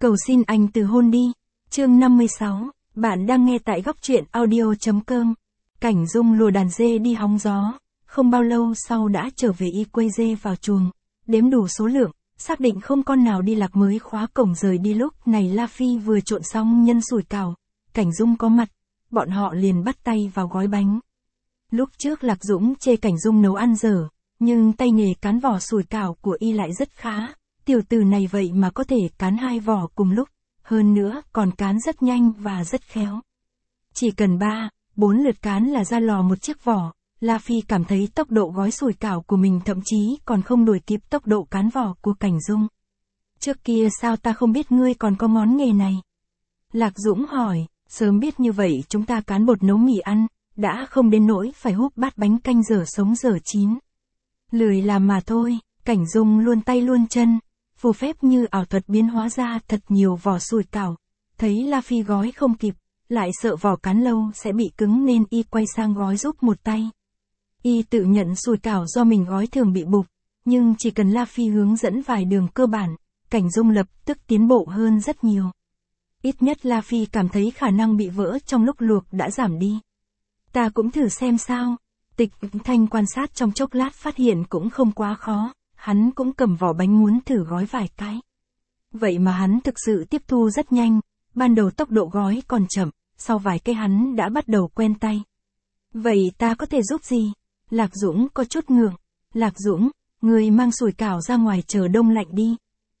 Cầu xin anh từ hôn đi. Chương 56, bạn đang nghe tại góc truyện audio.com. Cảnh Dung lùa đàn dê đi hóng gió, không bao lâu sau đã trở về y quây dê vào chuồng, đếm đủ số lượng, xác định không con nào đi lạc mới khóa cổng rời đi. Lúc này La Phi vừa trộn xong nhân sủi cảo, Cảnh Dung có mặt, bọn họ liền bắt tay vào gói bánh. Lúc trước Lạc Dũng chê Cảnh Dung nấu ăn dở, nhưng tay nghề cán vỏ sủi cảo của y lại rất khá, tiểu tử này vậy mà có thể cán 2 vỏ cùng lúc, hơn nữa còn cán rất nhanh và rất khéo. Chỉ cần 3-4 lượt cán là ra lò một chiếc vỏ. La Phi cảm thấy tốc độ gói sủi cảo của mình thậm chí còn không đuổi kịp tốc độ cán vỏ của Cảnh Dung. Trước kia sao ta không biết ngươi còn có món nghề này? Lạc Dũng hỏi, sớm biết như vậy chúng ta cán bột nấu mì ăn, đã không đến nỗi phải húp bát bánh canh dở sống dở chín. Lười làm mà thôi. Cảnh Dung luôn tay luôn chân, phù phép như ảo thuật biến hóa ra thật nhiều vỏ sủi cảo. Thấy La Phi gói không kịp, lại sợ vỏ cán lâu sẽ bị cứng nên y quay sang gói giúp một tay. Y tự nhận sủi cảo do mình gói thường bị bục, nhưng chỉ cần La Phi hướng dẫn vài đường cơ bản, Cảnh Dung lập tức tiến bộ hơn rất nhiều. Ít nhất La Phi cảm thấy khả năng bị vỡ trong lúc luộc đã giảm đi. Ta cũng thử xem sao. Tịch Thanh quan sát trong chốc lát phát hiện cũng không quá khó, hắn cũng cầm vỏ bánh muốn thử gói vài cái. Vậy mà hắn thực sự tiếp thu rất nhanh, ban đầu tốc độ gói còn chậm, sau vài cái hắn đã bắt đầu quen tay. Vậy ta có thể giúp gì? Lạc Dũng có chút ngượng. Lạc Dũng, người mang sủi cảo ra ngoài chờ đông lạnh đi.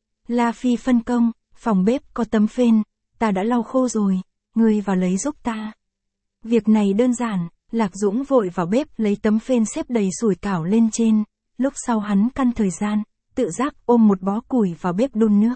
La Phi phân công, phòng bếp có tấm phên, ta đã lau khô rồi, ngươi vào lấy giúp ta. Việc này đơn giản. Lạc Dũng vội vào bếp lấy tấm phên xếp đầy sủi cảo lên trên, lúc sau hắn căn thời gian, tự giác ôm một bó củi vào bếp đun nước.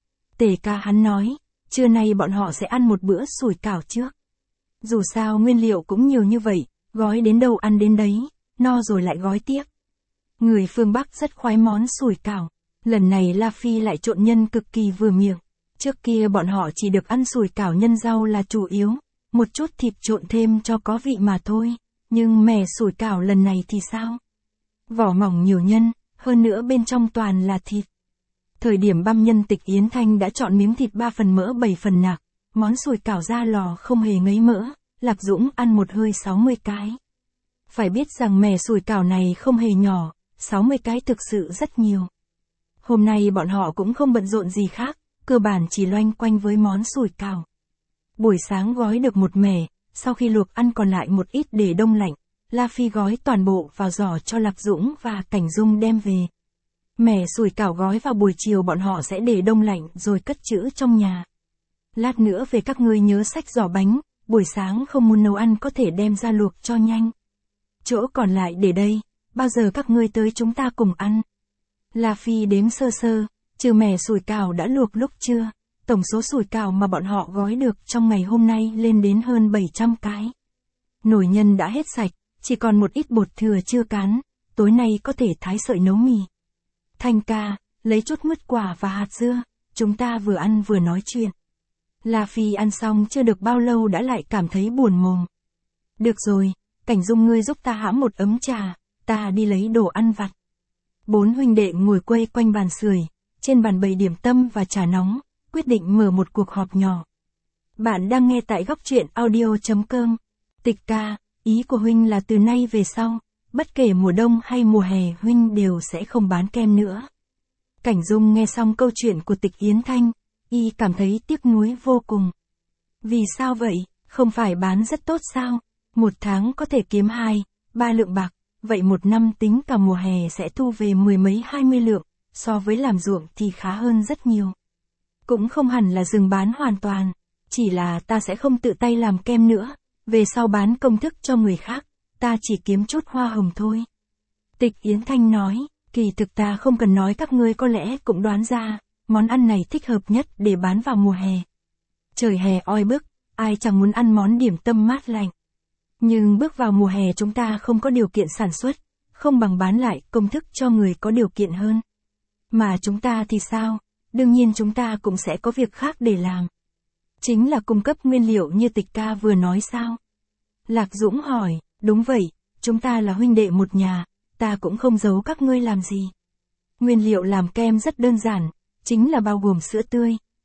Tề ca hắn nói, trưa nay bọn họ sẽ ăn một bữa sủi cảo trước. Dù sao nguyên liệu cũng nhiều như vậy, gói đến đâu ăn đến đấy, no rồi lại gói tiếp. Người phương Bắc rất khoái món sủi cảo, lần này La Phi lại trộn nhân cực kỳ vừa miệng. Trước kia bọn họ chỉ được ăn sủi cảo nhân rau là chủ yếu. Một chút thịt trộn thêm cho có vị mà thôi, nhưng mẻ sủi cảo lần này thì sao? Vỏ mỏng nhiều nhân, hơn nữa bên trong toàn là thịt. Thời điểm băm nhân Tịch Yến Thanh đã chọn miếng thịt 3 phần mỡ 7 phần nạc, món sủi cảo ra lò không hề ngấy mỡ, Lạc Dũng ăn một hơi 60 cái. Phải biết rằng mẻ sủi cảo này không hề nhỏ, 60 cái thực sự rất nhiều. Hôm nay bọn họ cũng không bận rộn gì khác, cơ bản chỉ loanh quanh với món sủi cảo. Buổi sáng gói được một mẻ, sau khi luộc ăn còn lại một ít để đông lạnh, La Phi gói toàn bộ vào giỏ cho Lạc Dũng và Cảnh Dung đem về. Mẻ sủi cảo gói vào buổi chiều bọn họ sẽ để đông lạnh rồi cất trữ trong nhà. Lát nữa về các ngươi nhớ xách giỏ bánh, buổi sáng không muốn nấu ăn có thể đem ra luộc cho nhanh. Chỗ còn lại để đây, bao giờ các ngươi tới chúng ta cùng ăn. La Phi đếm sơ sơ, trừ mẻ sủi cảo đã luộc lúc trưa. Tổng số sủi cảo mà bọn họ gói được trong ngày hôm nay lên đến hơn 700 cái. Nồi nhân đã hết sạch, chỉ còn một ít bột thừa chưa cán, tối nay có thể thái sợi nấu mì. Thanh ca, lấy chút mứt quả và hạt dưa, chúng ta vừa ăn vừa nói chuyện. La Phi ăn xong chưa được bao lâu đã lại cảm thấy buồn mồm. Được rồi, Cảnh Dung ngươi giúp ta hãm một ấm trà, ta đi lấy đồ ăn vặt. 4 huynh đệ ngồi quây quanh bàn sưởi, trên bàn bày điểm tâm và trà nóng. Quyết định mở một cuộc họp nhỏ. Bạn đang nghe tại góc truyện audio.com. Tịch ca, ý của huynh là từ nay về sau, bất kể mùa đông hay mùa hè huynh đều sẽ không bán kem nữa. Cảnh Dung nghe xong câu chuyện của Tịch Yến Thanh, y cảm thấy tiếc nuối vô cùng. Vì sao vậy, không phải bán rất tốt sao? Một tháng có thể kiếm 2-3 lượng bạc, vậy một năm tính cả mùa hè sẽ thu về 10 mấy 20 lượng, so với làm ruộng thì khá hơn rất nhiều. Cũng không hẳn là dừng bán hoàn toàn, chỉ là ta sẽ không tự tay làm kem nữa, về sau bán công thức cho người khác, ta chỉ kiếm chút hoa hồng thôi. Tịch Yến Thanh nói, kỳ thực ta không cần nói các ngươi có lẽ cũng đoán ra, món ăn này thích hợp nhất để bán vào mùa hè. Trời hè oi bức, ai chẳng muốn ăn món điểm tâm mát lạnh. Nhưng bước vào mùa hè chúng ta không có điều kiện sản xuất, không bằng bán lại công thức cho người có điều kiện hơn. Mà chúng ta thì sao? Đương nhiên chúng ta cũng sẽ có việc khác để làm. Chính là cung cấp nguyên liệu như Tịch ca vừa nói sao? Lạc Dũng hỏi, đúng vậy, chúng ta là huynh đệ một nhà, ta cũng không giấu các ngươi làm gì. Nguyên liệu làm kem rất đơn giản, chính là bao gồm sữa tươi,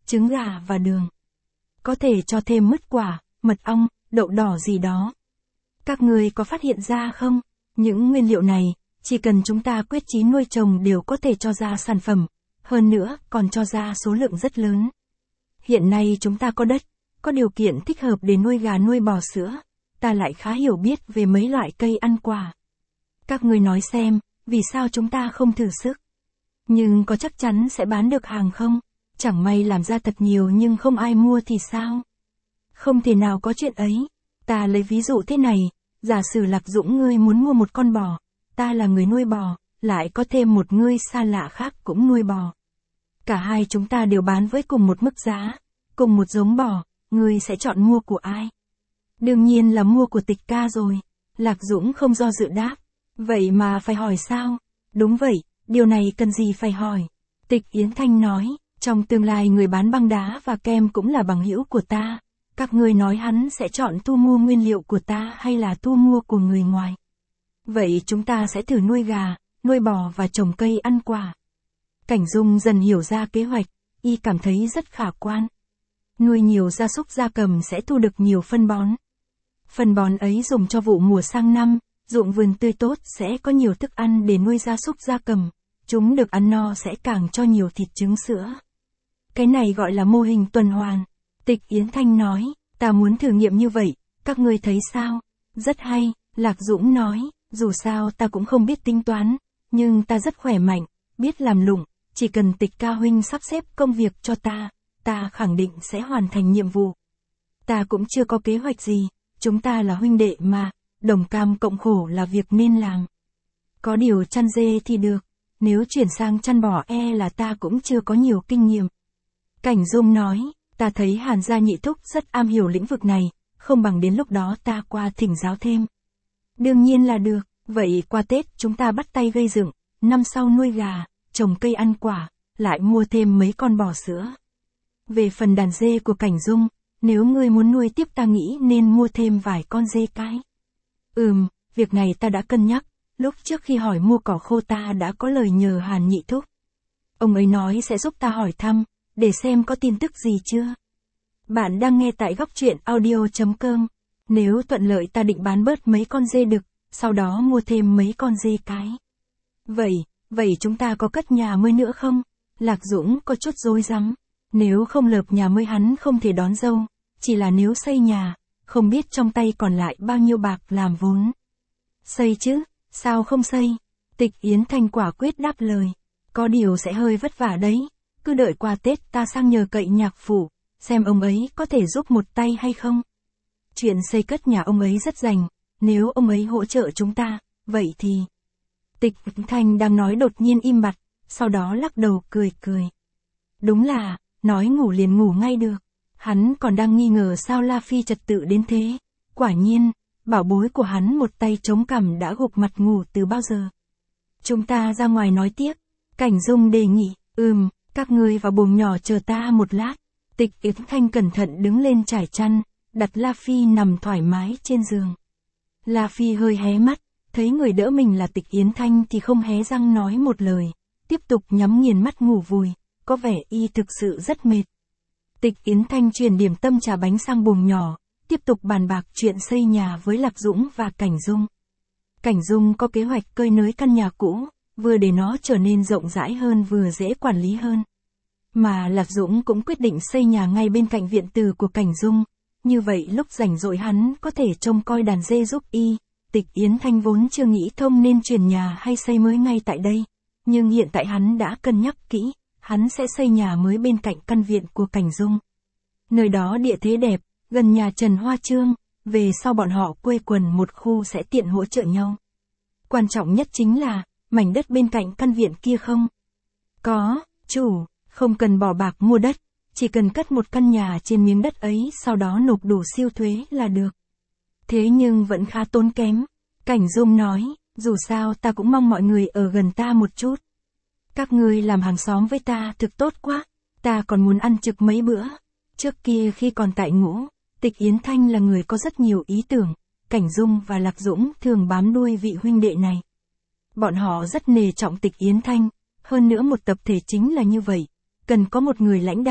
trứng gà và đường. Có thể cho thêm mứt quả, mật ong, đậu đỏ gì đó. Các người có phát hiện ra không? Những nguyên liệu này, chỉ cần chúng ta quyết chí nuôi trồng đều có thể cho ra sản phẩm, hơn nữa còn cho ra số lượng rất lớn. Hiện nay chúng ta có đất, có điều kiện thích hợp để nuôi gà nuôi bò sữa, ta lại khá hiểu biết về mấy loại cây ăn quả. Các người nói xem, vì sao chúng ta không thử sức? Nhưng có chắc chắn sẽ bán được hàng không? Chẳng may làm ra thật nhiều nhưng không ai mua thì sao? Không thể nào có chuyện ấy. Ta lấy ví dụ thế này, giả sử Lạc Dũng ngươi muốn mua một con bò, ta là người nuôi bò, lại có thêm một ngươi xa lạ khác cũng nuôi bò. Cả hai chúng ta đều bán với cùng một mức giá, cùng một giống bò, ngươi sẽ chọn mua của ai? Đương nhiên là mua của Tịch ca rồi. Lạc Dũng không do dự đáp. Vậy mà phải hỏi sao? Đúng vậy, điều này cần gì phải hỏi? Tịch Yến Thanh nói, trong tương lai người bán băng đá và kem cũng là bằng hữu của ta. Các ngươi nói hắn sẽ chọn thu mua nguyên liệu của ta hay là thu mua của người ngoài? Vậy chúng ta sẽ thử nuôi gà, nuôi bò và trồng cây ăn quả. Cảnh Dung dần hiểu ra kế hoạch, y cảm thấy rất khả quan. Nuôi nhiều gia súc gia cầm sẽ thu được nhiều phân bón. Phân bón ấy dùng cho vụ mùa sang năm, ruộng vườn tươi tốt sẽ có nhiều thức ăn để nuôi gia súc gia cầm, chúng được ăn no sẽ càng cho nhiều thịt trứng sữa. Cái này gọi là mô hình tuần hoàn. Tịch Yến Thanh nói, ta muốn thử nghiệm như vậy, các ngươi thấy sao? Rất hay, Lạc Dũng nói, dù sao ta cũng không biết tính toán, nhưng ta rất khỏe mạnh, biết làm lụng, chỉ cần Tịch ca huynh sắp xếp công việc cho ta khẳng định sẽ hoàn thành nhiệm vụ. Ta cũng chưa có kế hoạch gì, chúng ta là huynh đệ mà, đồng cam cộng khổ là việc nên làm. Có điều chăn dê thì được, nếu chuyển sang chăn bò là ta cũng chưa có nhiều kinh nghiệm. Cảnh Dung nói, ta thấy Hàn gia nhị thúc rất am hiểu lĩnh vực này, không bằng đến lúc đó ta qua thỉnh giáo thêm. Đương nhiên là được, vậy qua Tết chúng ta bắt tay gây dựng, năm sau nuôi gà, trồng cây ăn quả, lại mua thêm mấy con bò sữa. Về phần đàn dê của Cảnh Dung, nếu ngươi muốn nuôi tiếp ta nghĩ nên mua thêm vài con dê cái. Việc này ta đã cân nhắc, lúc trước khi hỏi mua cỏ khô ta đã có lời nhờ Hàn nhị thúc. Ông ấy nói sẽ giúp ta hỏi thăm, để xem có tin tức gì chưa. Bạn đang nghe tại góc truyện audio.com. Nếu thuận lợi ta định bán bớt mấy con dê đực, sau đó mua thêm mấy con dê cái. Vậy chúng ta có cất nhà mới nữa không? Lạc Dũng có chút rối rắm. Nếu không lợp nhà mới hắn không thể đón dâu, chỉ là nếu xây nhà, không biết trong tay còn lại bao nhiêu bạc làm vốn. Xây chứ, sao không xây? Tịch Yến Thanh quả quyết đáp lời. Có điều sẽ hơi vất vả đấy, cứ đợi qua Tết ta sang nhờ cậy nhạc phủ, xem ông ấy có thể giúp một tay hay không. Chuyện xây cất nhà ông ấy rất rành, nếu ông ấy hỗ trợ chúng ta, vậy thì... Tịch Yến Thanh đang nói đột nhiên im bặt, sau đó lắc đầu cười. Đúng là, nói ngủ liền ngủ ngay được. Hắn còn đang nghi ngờ sao La Phi trật tự đến thế. Quả nhiên, bảo bối của hắn một tay chống cằm đã gục mặt ngủ từ bao giờ. Chúng ta ra ngoài nói tiếp. Cảnh Dung đề nghị, các ngươi vào buồng nhỏ chờ ta một lát. Tịch Yến Thanh cẩn thận đứng lên trải chăn, đặt La Phi nằm thoải mái trên giường. La Phi hơi hé mắt, thấy người đỡ mình là Tịch Yến Thanh thì không hé răng nói một lời, tiếp tục nhắm nghiền mắt ngủ vùi, có vẻ y thực sự rất mệt. Tịch Yến Thanh truyền điểm tâm trà bánh sang buồng nhỏ, tiếp tục bàn bạc chuyện xây nhà với Lạc Dũng và Cảnh Dung. Cảnh Dung có kế hoạch cơi nới căn nhà cũ, vừa để nó trở nên rộng rãi hơn vừa dễ quản lý hơn. Mà Lạc Dũng cũng quyết định xây nhà ngay bên cạnh viện từ của Cảnh Dung, như vậy lúc rảnh rỗi hắn có thể trông coi đàn dê giúp y. Tịch Yến Thanh vốn chưa nghĩ thông nên chuyển nhà hay xây mới ngay tại đây, nhưng hiện tại hắn đã cân nhắc kỹ, hắn sẽ xây nhà mới bên cạnh căn viện của Cảnh Dung. Nơi đó địa thế đẹp, gần nhà Trần Hoa Trương, về sau bọn họ quây quần một khu sẽ tiện hỗ trợ nhau. Quan trọng nhất chính là, mảnh đất bên cạnh căn viện kia không? Có, chủ, không cần bỏ bạc mua đất, chỉ cần cất một căn nhà trên miếng đất ấy sau đó nộp đủ siêu thuế là được. Thế nhưng vẫn khá tốn kém. Cảnh Dung nói, dù sao ta cũng mong mọi người ở gần ta một chút. Các ngươi làm hàng xóm với ta thực tốt quá, ta còn muốn ăn trực mấy bữa. Trước kia khi còn tại Ngũ, Tịch Yến Thanh là người có rất nhiều ý tưởng, Cảnh Dung và Lạc Dũng thường bám đuôi vị huynh đệ này. Bọn họ rất nề trọng Tịch Yến Thanh, hơn nữa một tập thể chính là như vậy, cần có một người lãnh đạo,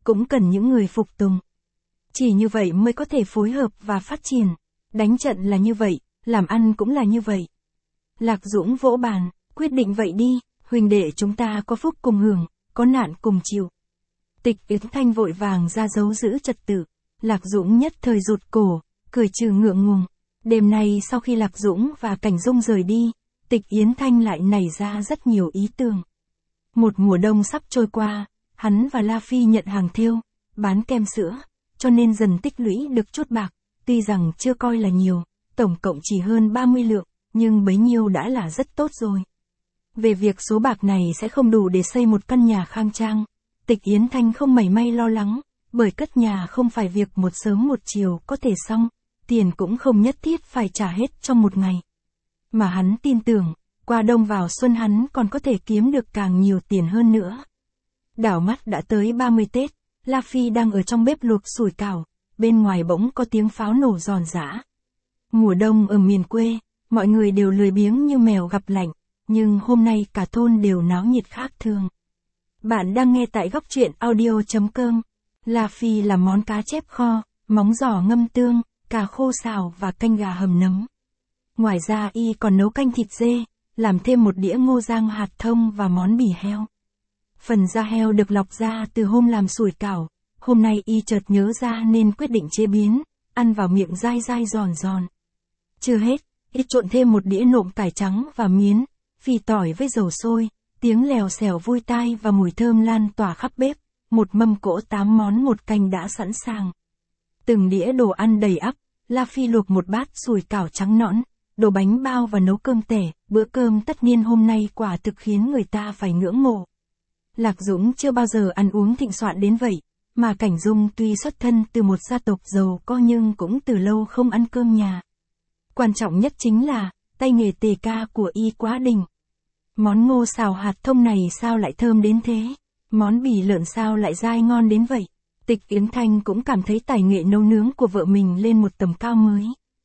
cũng cần những người phục tùng. Chỉ như vậy mới có thể phối hợp và phát triển. Đánh trận là như vậy, làm ăn cũng là như vậy. Lạc Dũng vỗ bàn, quyết định vậy đi, huynh đệ chúng ta có phúc cùng hưởng, có nạn cùng chịu. Tịch Yến Thanh vội vàng ra dấu giữ trật tự. Lạc Dũng nhất thời rụt cổ, cười trừ ngượng ngùng. Đêm nay sau khi Lạc Dũng và Cảnh Dung rời đi, Tịch Yến Thanh lại nảy ra rất nhiều ý tưởng. Một mùa đông sắp trôi qua, hắn và La Phi nhận hàng thiêu, bán kem sữa, cho nên dần tích lũy được chút bạc, tuy rằng chưa coi là nhiều, tổng cộng chỉ hơn 30 lượng, nhưng bấy nhiêu đã là rất tốt rồi. Về việc số bạc này sẽ không đủ để xây một căn nhà khang trang, Tịch Yến Thanh không mảy may lo lắng, bởi cất nhà không phải việc một sớm một chiều có thể xong, tiền cũng không nhất thiết phải trả hết trong một ngày. Mà hắn tin tưởng, qua đông vào xuân hắn còn có thể kiếm được càng nhiều tiền hơn nữa. Đảo mắt đã tới 30 Tết, La Phi đang ở trong bếp luộc sủi cảo, bên ngoài bỗng có tiếng pháo nổ giòn giã. Mùa đông ở miền quê, mọi người đều lười biếng như mèo gặp lạnh, nhưng hôm nay cả thôn đều náo nhiệt khác thường. Bạn đang nghe tại góc truyện audio.com. La Phi làm món cá chép kho, móng giò ngâm tương, cà khô xào và canh gà hầm nấm. Ngoài ra y còn nấu canh thịt dê, làm thêm một đĩa ngô rang hạt thông và món bỉ heo. Phần da heo được lọc ra từ hôm làm sủi cảo, hôm nay y chợt nhớ ra nên quyết định chế biến, ăn vào miệng dai dai giòn giòn. Chưa hết, y trộn thêm một đĩa nộm cải trắng và miến, phi tỏi với dầu sôi, tiếng lèo xèo vui tai và mùi thơm lan tỏa khắp bếp, một mâm cỗ 8 món một canh đã sẵn sàng. Từng đĩa đồ ăn đầy ắp, La Phi luộc một bát sủi cảo trắng nõn, đổ bánh bao và nấu cơm tẻ, bữa cơm tất niên hôm nay quả thực khiến người ta phải ngưỡng mộ. Lạc Dũng chưa bao giờ ăn uống thịnh soạn đến vậy, mà Cảnh Dung tuy xuất thân từ một gia tộc giàu có nhưng cũng từ lâu không ăn cơm nhà. Quan trọng nhất chính là, tay nghề tề ca của y quá đỉnh. Món ngô xào hạt thông này sao lại thơm đến thế? Món bỉ lợn sao lại dai ngon đến vậy? Tịch Yến Thanh cũng cảm thấy tài nghệ nấu nướng của vợ mình lên một tầm cao mới.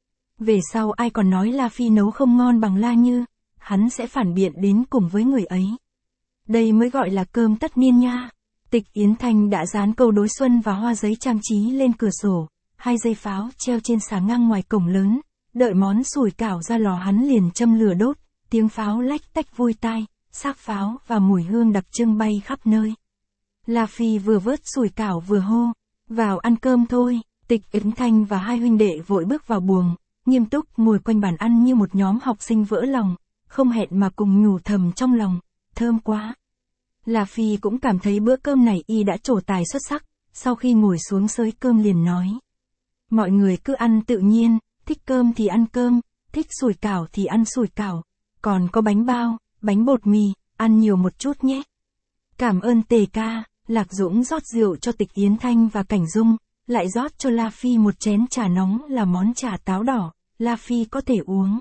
Về sau ai còn nói La Phi nấu không ngon bằng La Như, hắn sẽ phản biện đến cùng với người ấy. Đây mới gọi là cơm tất niên nha. Tịch Yến Thanh đã dán câu đối xuân và hoa giấy trang trí lên cửa sổ, 2 dây pháo treo trên xà ngang ngoài cổng lớn, đợi món sủi cảo ra lò hắn liền châm lửa đốt, tiếng pháo lách tách vui tai, xác pháo và mùi hương đặc trưng bay khắp nơi. La Phi vừa vớt sủi cảo vừa hô, vào ăn cơm thôi. Tịch Yến Thanh và hai huynh đệ vội bước vào buồng, nghiêm túc ngồi quanh bàn ăn như một nhóm học sinh vỡ lòng, không hẹn mà cùng nhủ thầm trong lòng, thơm quá. La Phi cũng cảm thấy bữa cơm này y đã trổ tài xuất sắc, sau khi ngồi xuống xới cơm liền nói. Mọi người cứ ăn tự nhiên, thích cơm thì ăn cơm, thích sủi cảo thì ăn sủi cảo, còn có bánh bao, bánh bột mì, ăn nhiều một chút nhé. Cảm ơn tề ca. Lạc Dũng rót rượu cho Tịch Yến Thanh và Cảnh Dung, lại rót cho La Phi một chén trà nóng là món trà táo đỏ, La Phi có thể uống.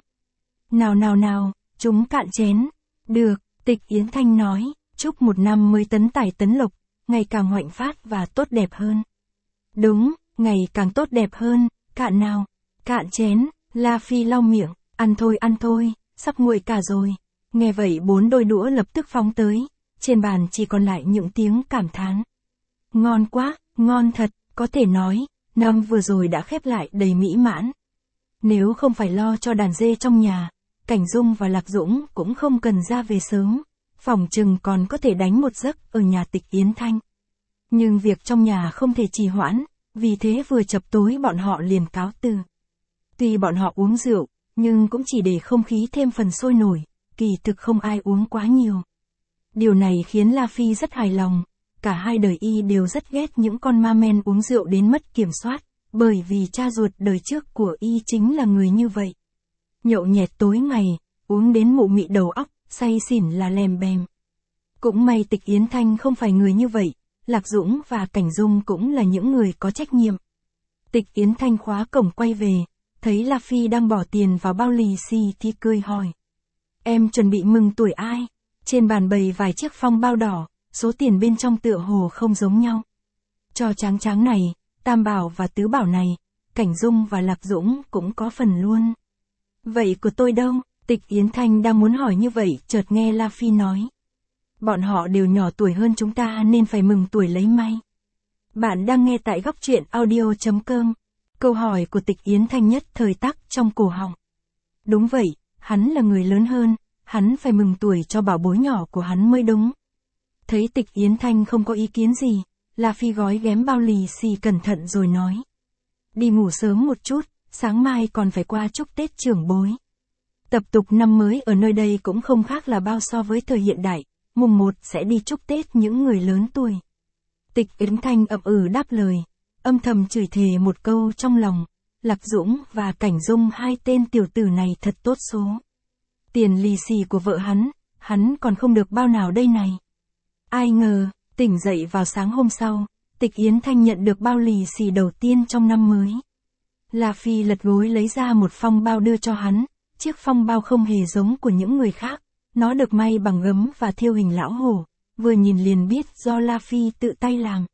Nào, chúng cạn chén. Được, Tịch Yến Thanh nói, chúc một năm mới tấn tài tấn lộc, ngày càng hoạnh phát và tốt đẹp hơn. Đúng, ngày càng tốt đẹp hơn, cạn nào. Cạn chén, La Phi lau miệng, ăn thôi, sắp nguội cả rồi. Nghe vậy 4 đôi đũa lập tức phóng tới. Trên bàn chỉ còn lại những tiếng cảm thán. Ngon quá, ngon thật, có thể nói, năm vừa rồi đã khép lại đầy mỹ mãn. Nếu không phải lo cho đàn dê trong nhà, Cảnh Dung và Lạc Dũng cũng không cần ra về sớm, phỏng chừng còn có thể đánh một giấc ở nhà Tịch Yến Thanh. Nhưng việc trong nhà không thể trì hoãn, vì thế vừa chập tối bọn họ liền cáo từ. Tuy bọn họ uống rượu, nhưng cũng chỉ để không khí thêm phần sôi nổi, kỳ thực không ai uống quá nhiều. Điều này khiến La Phi rất hài lòng, cả hai đời y đều rất ghét những con ma men uống rượu đến mất kiểm soát, bởi vì cha ruột đời trước của y chính là người như vậy. Nhậu nhẹt tối ngày, uống đến mụ mị đầu óc, say xỉn là lèm bèm. Cũng may Tịch Yến Thanh không phải người như vậy, Lạc Dũng và Cảnh Dung cũng là những người có trách nhiệm. Tịch Yến Thanh khóa cổng quay về, thấy La Phi đang bỏ tiền vào bao lì xì thì cười hỏi. Em chuẩn bị mừng tuổi ai? Trên bàn bày vài chiếc phong bao đỏ, số tiền bên trong tựa hồ không giống nhau. Cho tráng này, tam bảo và tứ bảo này, Cảnh Dung và Lạc Dũng cũng có phần luôn. Vậy của tôi đâu? Tịch Yến Thanh đang muốn hỏi như vậy, chợt nghe La Phi nói. Bọn họ đều nhỏ tuổi hơn chúng ta nên phải mừng tuổi lấy may. Bạn đang nghe tại góc truyện audio.com. Câu hỏi của Tịch Yến Thanh nhất thời tắc trong cổ họng. Đúng vậy, hắn là người lớn hơn, hắn phải mừng tuổi cho bảo bối nhỏ của hắn mới đúng. Thấy Tịch Yến Thanh không có ý kiến gì, La Phi gói ghém bao lì xì cẩn thận rồi nói. Đi ngủ sớm một chút, sáng mai còn phải qua chúc Tết trưởng bối. Tập tục năm mới ở nơi đây cũng không khác là bao so với thời hiện đại, mùng 1 sẽ đi chúc Tết những người lớn tuổi. Tịch Yến Thanh ậm đáp lời, âm thầm chửi thề một câu trong lòng, Lạc Dũng và Cảnh Dung hai tên tiểu tử này thật tốt số. Tiền lì xì của vợ hắn còn không được bao nào đây này. Ai ngờ, tỉnh dậy vào sáng hôm sau, Tịch Yến Thanh nhận được bao lì xì đầu tiên trong năm mới. La Phi lật gối lấy ra một phong bao đưa cho hắn, chiếc phong bao không hề giống của những người khác, nó được may bằng gấm và thêu hình lão hổ, vừa nhìn liền biết do La Phi tự tay làm.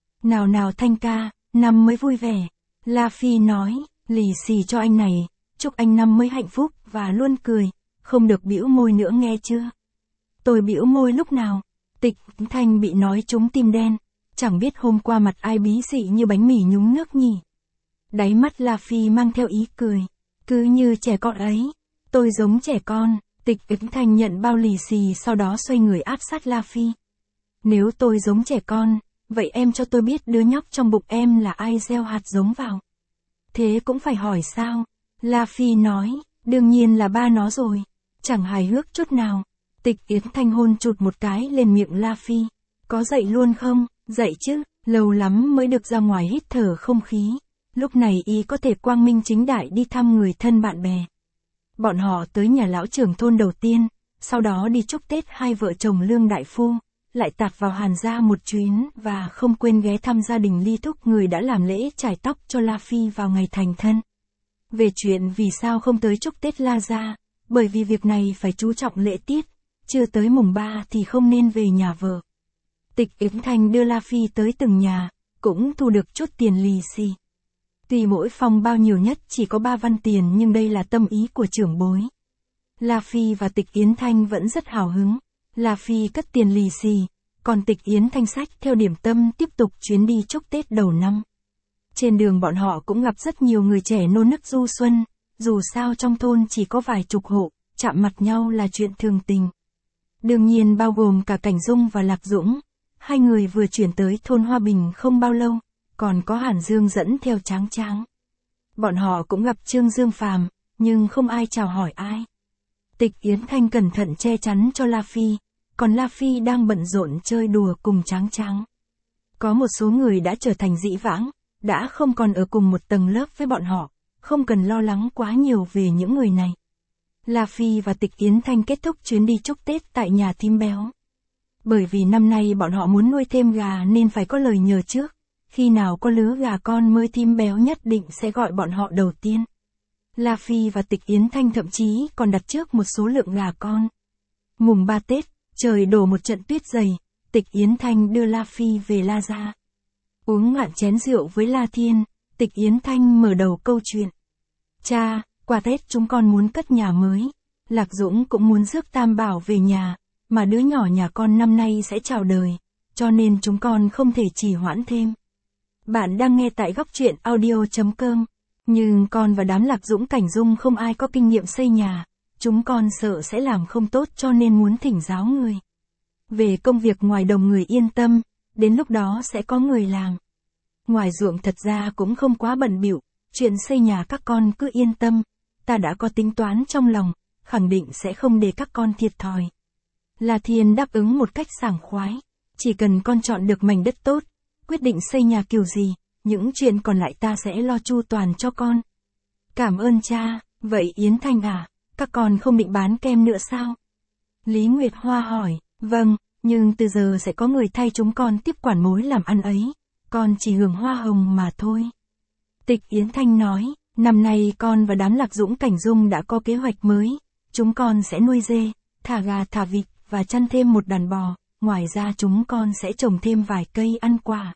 Nào Thanh ca, năm mới vui vẻ. La Phi nói, lì xì cho anh này, chúc anh năm mới hạnh phúc và luôn cười, không được bĩu môi nữa nghe chưa? Tôi bĩu môi lúc nào? Tịch Thanh bị nói trúng tim đen, chẳng biết hôm qua mặt ai bí xị như bánh mì nhúng nước nhỉ. Đáy mắt La Phi mang theo ý cười, cứ như trẻ con ấy, tôi giống trẻ con. Tịch Thanh nhận bao lì xì sau đó xoay người áp sát La Phi. Nếu tôi giống trẻ con, vậy em cho tôi biết đứa nhóc trong bụng em là ai gieo hạt giống vào. Thế cũng phải hỏi sao? La Phi nói, đương nhiên là ba nó rồi, chẳng hài hước chút nào. Tịch Yến Thanh hôn chụt một cái lên miệng La Phi. Có dậy luôn không? Dậy chứ, lâu lắm mới được ra ngoài hít thở không khí. Lúc này y có thể quang minh chính đại đi thăm người thân bạn bè. Bọn họ tới nhà lão trưởng thôn đầu tiên, sau đó đi chúc Tết hai vợ chồng Lương Đại Phu, lại tạt vào Hàn gia một chuyến và không quên ghé thăm gia đình Ly Thúc người đã làm lễ chải tóc cho La Phi vào ngày thành thân. Về chuyện vì sao không tới chúc Tết La gia, bởi vì việc này phải chú trọng lễ tiết, chưa tới mùng 3 thì không nên về nhà vợ. Tịch Yến Thanh đưa La Phi tới từng nhà, cũng thu được chút tiền lì xì. Tuy mỗi phong bao nhiêu nhất chỉ có 3 văn tiền nhưng đây là tâm ý của trưởng bối. La Phi và Tịch Yến Thanh vẫn rất hào hứng. La Phi cất tiền lì xì, còn Tịch Yến Thanh xách theo điểm tâm tiếp tục chuyến đi chúc Tết đầu năm. Trên đường bọn họ cũng gặp rất nhiều người trẻ nô nức du xuân, dù sao trong thôn chỉ có vài chục hộ, chạm mặt nhau là chuyện thường tình. Đương nhiên bao gồm cả Cảnh Dung và Lạc Dũng, hai người vừa chuyển tới thôn Hoa Bình không bao lâu, còn có Hàn Dương dẫn theo Tráng Tráng. Bọn họ cũng gặp Trương Dương Phàm, nhưng không ai chào hỏi ai. Tịch Yến Thanh cẩn thận che chắn cho La Phi, còn La Phi đang bận rộn chơi đùa cùng Tráng Tráng. Có một số người đã trở thành dĩ vãng, đã không còn ở cùng một tầng lớp với bọn họ, không cần lo lắng quá nhiều về những người này. La Phi và Tịch Yến Thanh kết thúc chuyến đi chúc Tết tại nhà Thím Béo. Bởi vì năm nay bọn họ muốn nuôi thêm gà nên phải có lời nhờ trước, khi nào có lứa gà con mới Thím Béo nhất định sẽ gọi bọn họ đầu tiên. La Phi và Tịch Yến Thanh thậm chí còn đặt trước một số lượng gà con. Mùng 3 Tết, trời đổ một trận tuyết dày, Tịch Yến Thanh đưa La Phi về La gia. Uống ngạn chén rượu với La Thiên, Tịch Yến Thanh mở đầu câu chuyện. Cha, qua Tết chúng con muốn cất nhà mới, Lạc Dũng cũng muốn rước Tam Bảo về nhà, mà đứa nhỏ nhà con năm nay sẽ chào đời, cho nên chúng con không thể trì hoãn thêm. Bạn đang nghe tại góc truyện audio.com. Nhưng con và đám Lạc Dũng Cảnh Dung không ai có kinh nghiệm xây nhà, chúng con sợ sẽ làm không tốt cho nên muốn thỉnh giáo người. Về công việc ngoài đồng người yên tâm, đến lúc đó sẽ có người làm. Ngoài ruộng thật ra cũng không quá bận bịu, chuyện xây nhà các con cứ yên tâm, ta đã có tính toán trong lòng, khẳng định sẽ không để các con thiệt thòi. La Thiên đáp ứng một cách sảng khoái, chỉ cần con chọn được mảnh đất tốt, quyết định xây nhà kiểu gì, những chuyện còn lại ta sẽ lo chu toàn cho con. Cảm ơn cha, vậy Yến Thanh à, các con không định bán kem nữa sao? Lý Nguyệt Hoa hỏi, vâng, nhưng từ giờ sẽ có người thay chúng con tiếp quản mối làm ăn ấy, con chỉ hưởng hoa hồng mà thôi. Tịch Yến Thanh nói, năm nay con và đám Lạc Dũng Cảnh Dung đã có kế hoạch mới, chúng con sẽ nuôi dê, thả gà thả vịt và chăn thêm một đàn bò, ngoài ra chúng con sẽ trồng thêm vài cây ăn quả.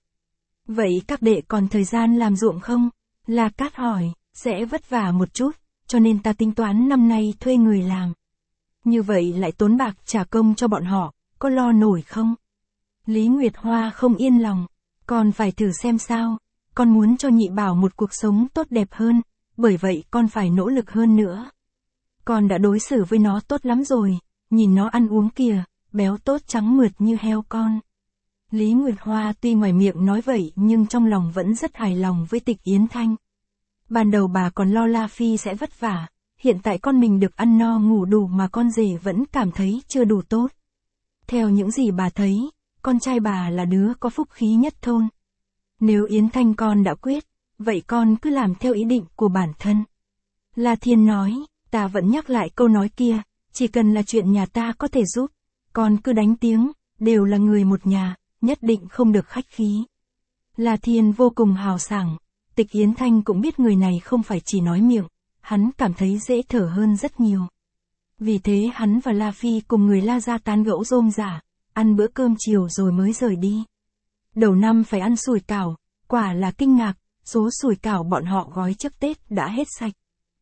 Vậy các đệ còn thời gian làm ruộng không? La Cát hỏi, sẽ vất vả một chút, cho nên ta tính toán năm nay thuê người làm. Như vậy lại tốn bạc trả công cho bọn họ, có lo nổi không? Lý Nguyệt Hoa không yên lòng. Con phải thử xem sao, con muốn cho nhị bảo một cuộc sống tốt đẹp hơn, bởi vậy con phải nỗ lực hơn nữa. Con đã đối xử với nó tốt lắm rồi, nhìn nó ăn uống kìa, béo tốt trắng mượt như heo con. Lý Nguyệt Hoa tuy ngoài miệng nói vậy nhưng trong lòng vẫn rất hài lòng với Tịch Yến Thanh. Ban đầu bà còn lo La Phi sẽ vất vả, hiện tại con mình được ăn no ngủ đủ mà con rể vẫn cảm thấy chưa đủ tốt. Theo những gì bà thấy, con trai bà là đứa có phúc khí nhất thôn. Nếu Yến Thanh con đã quyết, vậy con cứ làm theo ý định của bản thân. La Thiên nói, ta vẫn nhắc lại câu nói kia, chỉ cần là chuyện nhà ta có thể giúp, con cứ đánh tiếng, đều là người một nhà, nhất định không được khách khí. La Thiên vô cùng hào sảng, Tịch Yến Thanh cũng biết người này không phải chỉ nói miệng, hắn cảm thấy dễ thở hơn rất nhiều. Vì thế hắn và La Phi cùng người La ra tán gẫu rôm rả, ăn bữa cơm chiều rồi mới rời đi. Đầu năm phải ăn sủi cảo, quả là kinh ngạc, số sủi cảo bọn họ gói trước Tết đã hết sạch.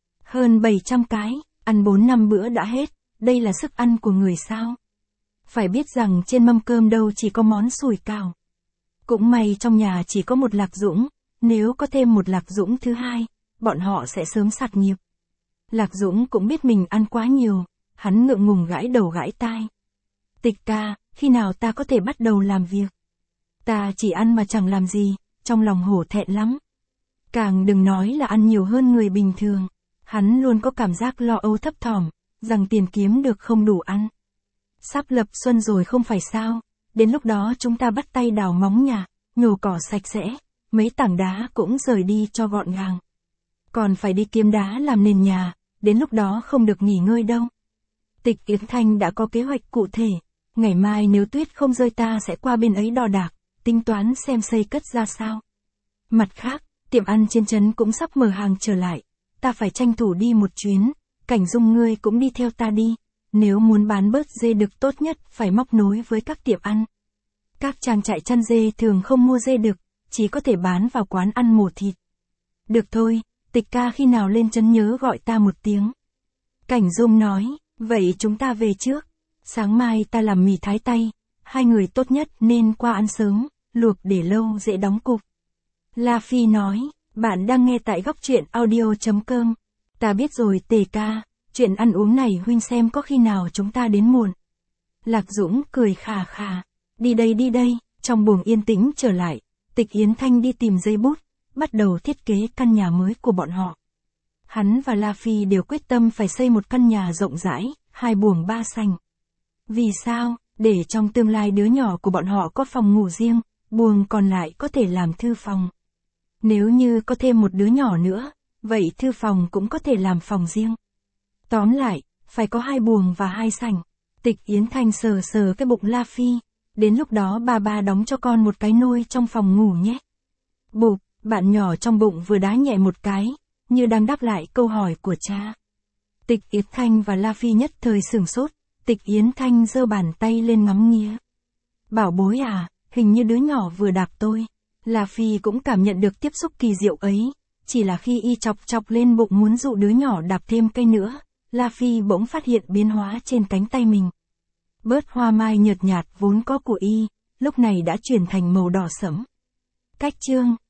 Hơn 700 cái, ăn 4-5 bữa đã hết, đây là sức ăn của người sao. Phải biết rằng trên mâm cơm đâu chỉ có món sủi cảo. Cũng may trong nhà chỉ có một Lạc Dũng, nếu có thêm một Lạc Dũng thứ hai, bọn họ sẽ sớm sạt nghiệp. Lạc Dũng cũng biết mình ăn quá nhiều, hắn ngượng ngùng gãi đầu gãi tai. Tịch ca, khi nào ta có thể bắt đầu làm việc? Ta chỉ ăn mà chẳng làm gì, trong lòng hổ thẹn lắm. Càng đừng nói là ăn nhiều hơn người bình thường, hắn luôn có cảm giác lo âu thấp thỏm, rằng tiền kiếm được không đủ ăn. Sắp lập xuân rồi không phải sao, đến lúc đó chúng ta bắt tay đào móng nhà, nhổ cỏ sạch sẽ, mấy tảng đá cũng rời đi cho gọn gàng. Còn phải đi kiếm đá làm nền nhà, đến lúc đó không được nghỉ ngơi đâu. Tịch Yến Thanh đã có kế hoạch cụ thể, ngày mai nếu tuyết không rơi ta sẽ qua bên ấy đo đạc, tính toán xem xây cất ra sao. Mặt khác, tiệm ăn trên trấn cũng sắp mở hàng trở lại, ta phải tranh thủ đi một chuyến, Cảnh Dung ngươi cũng đi theo ta đi, nếu muốn bán bớt dê đực tốt nhất phải móc nối với các tiệm ăn. Các trang trại chăn dê thường không mua dê đực, chỉ có thể bán vào quán ăn mổ thịt. Được thôi, Tịch ca khi nào lên trấn nhớ gọi ta một tiếng. Cảnh Dung nói, vậy chúng ta về trước, sáng mai ta làm mì thái tay, hai người tốt nhất nên qua ăn sớm, luộc để lâu dễ đóng cục. La Phi nói, bạn đang nghe tại góc truyện audio.com. Ta biết rồi Tề ca, chuyện ăn uống này huynh xem có khi nào chúng ta đến muộn. Lạc Dũng cười khà khà, đi đây, trong buồng yên tĩnh trở lại, Tịch Yến Thanh đi tìm giấy bút, bắt đầu thiết kế căn nhà mới của bọn họ. Hắn và La Phi đều quyết tâm phải xây một căn nhà rộng rãi, 2 buồng 3 sảnh. Vì sao? Để trong tương lai đứa nhỏ của bọn họ có phòng ngủ riêng, buồng còn lại có thể làm thư phòng. Nếu như có thêm một đứa nhỏ nữa, vậy thư phòng cũng có thể làm phòng riêng. Tóm lại, phải có 2 buồng và 2 sảnh. Tịch Yến Thanh sờ sờ cái bụng La Phi, đến lúc đó ba đóng cho con một cái nôi trong phòng ngủ nhé. Bụp, bạn nhỏ trong bụng vừa đá nhẹ một cái, như đang đáp lại câu hỏi của cha. Tịch Yến Thanh và La Phi nhất thời sửng sốt, Tịch Yến Thanh giơ bàn tay lên ngắm nghía. Bảo bối à, hình như đứa nhỏ vừa đạp tôi. La Phi cũng cảm nhận được tiếp xúc kỳ diệu ấy, chỉ là khi y chọc lên bụng muốn dụ đứa nhỏ đạp thêm cây nữa, La Phi bỗng phát hiện biến hóa trên cánh tay mình. Bớt hoa mai nhợt nhạt vốn có của y, lúc này đã chuyển thành màu đỏ sẫm. Cách chương